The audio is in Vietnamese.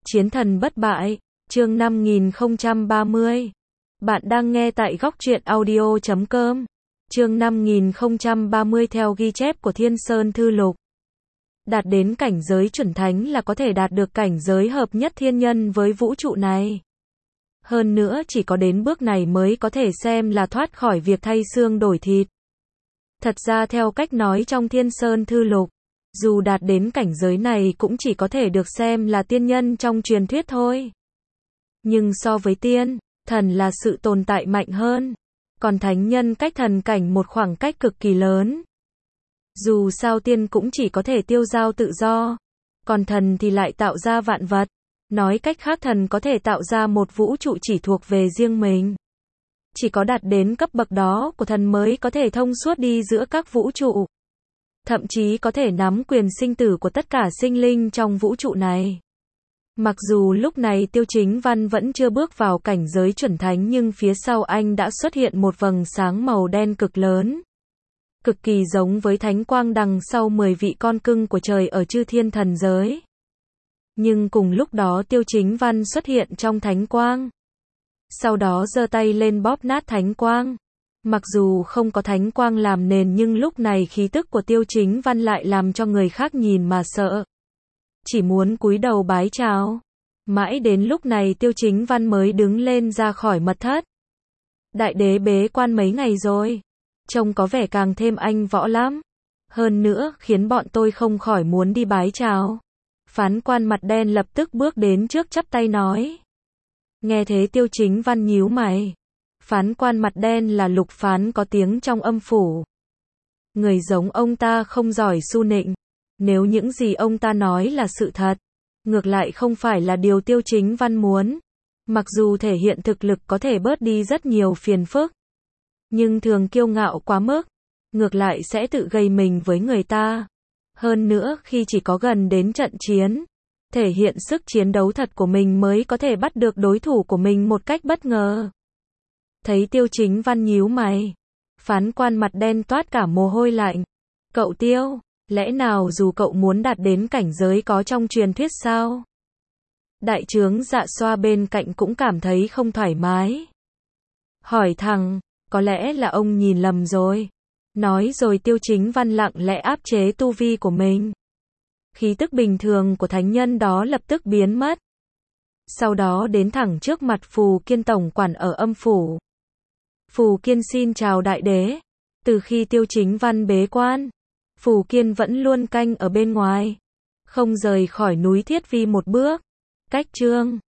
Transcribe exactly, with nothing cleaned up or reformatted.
Chiến thần bất bại, chương năm nghìn không trăm ba mươi. Bạn đang nghe tại góc truyện audio chấm com. Chương năm nghìn không trăm ba mươi theo ghi chép của Thiên Sơn Thư Lục. Đạt đến cảnh giới chuẩn thánh là có thể đạt được cảnh giới hợp nhất thiên nhân với vũ trụ này. Hơn nữa chỉ có đến bước này mới có thể xem là thoát khỏi việc thay xương đổi thịt. Thật ra theo cách nói trong Thiên Sơn Thư Lục, dù đạt đến cảnh giới này cũng chỉ có thể được xem là tiên nhân trong truyền thuyết thôi. Nhưng so với tiên, thần là sự tồn tại mạnh hơn. Còn thánh nhân cách thần cảnh một khoảng cách cực kỳ lớn. Dù sao tiên cũng chỉ có thể tiêu dao tự do. Còn thần thì lại tạo ra vạn vật. Nói cách khác thần có thể tạo ra một vũ trụ chỉ thuộc về riêng mình. Chỉ có đạt đến cấp bậc đó của thần mới có thể thông suốt đi giữa các vũ trụ. Thậm chí có thể nắm quyền sinh tử của tất cả sinh linh trong vũ trụ này. Mặc dù lúc này Tiêu Chính Văn vẫn chưa bước vào cảnh giới chuẩn thánh nhưng phía sau anh đã xuất hiện một vầng sáng màu đen cực lớn. Cực kỳ giống với thánh quang đằng sau mười vị con cưng của trời ở chư thiên thần giới. Nhưng cùng lúc đó Tiêu Chính Văn xuất hiện trong thánh quang. Sau đó giơ tay lên bóp nát thánh quang. Mặc dù không có thánh quang làm nền nhưng lúc này khí tức của Tiêu Chính Văn lại làm cho người khác nhìn mà sợ. Chỉ muốn cúi đầu bái chào. Mãi đến lúc này Tiêu Chính Văn mới đứng lên ra khỏi mật thất. Đại đế bế quan mấy ngày rồi. Trông có vẻ càng thêm anh võ lắm. Hơn nữa khiến bọn tôi không khỏi muốn đi bái chào. Phán quan mặt đen lập tức bước đến trước chắp tay nói. Nghe thế Tiêu Chính Văn nhíu mày. Phán quan mặt đen là Lục Phán có tiếng trong âm phủ. Người giống ông ta không giỏi su nịnh. Nếu những gì ông ta nói là sự thật, ngược lại không phải là điều Tiêu Chính Văn muốn. Mặc dù thể hiện thực lực có thể bớt đi rất nhiều phiền phức, nhưng thường kiêu ngạo quá mức, ngược lại sẽ tự gây mình với người ta. Hơn nữa khi chỉ có gần đến trận chiến, thể hiện sức chiến đấu thật của mình mới có thể bắt được đối thủ của mình một cách bất ngờ. Thấy Tiêu Chính Văn nhíu mày, phán quan mặt đen toát cả mồ hôi lạnh. Cậu Tiêu, lẽ nào dù cậu muốn đạt đến cảnh giới có trong truyền thuyết sao? Đại trướng Dạ Xoa bên cạnh cũng cảm thấy không thoải mái. Hỏi thằng, có lẽ là ông nhìn lầm rồi. Nói rồi Tiêu Chính Văn lặng lẽ áp chế tu vi của mình. Khí tức bình thường của thánh nhân đó lập tức biến mất. Sau đó đến thẳng trước mặt Phù Kiên tổng quản ở âm phủ. Phù Kiên xin chào đại đế. Từ khi Tiêu Chính Văn bế quan, Phù Kiên vẫn luôn canh ở bên ngoài, không rời khỏi núi Thiết Vi một bước. Cách chương